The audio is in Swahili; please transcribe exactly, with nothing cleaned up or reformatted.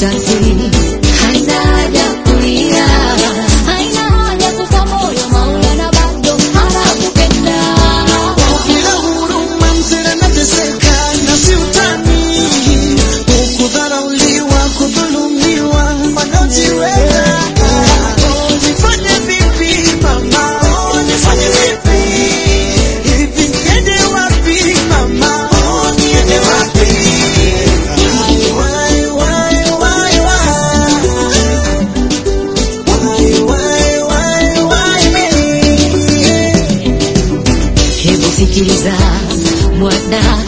machozi, haina haja kulia, haina haja kufa moyo, Maulana bado anakupenda. Bila huruma mzee nateseka na si utani, kudharauliwa, kudhulumiwa, wanaojiweza. Nifanye vipi mama, nifanye vipi? Hivi niende wapi mama, niende wapi? Why, why, why, why? Why, why, why, why me? Hebu sikiliza mwana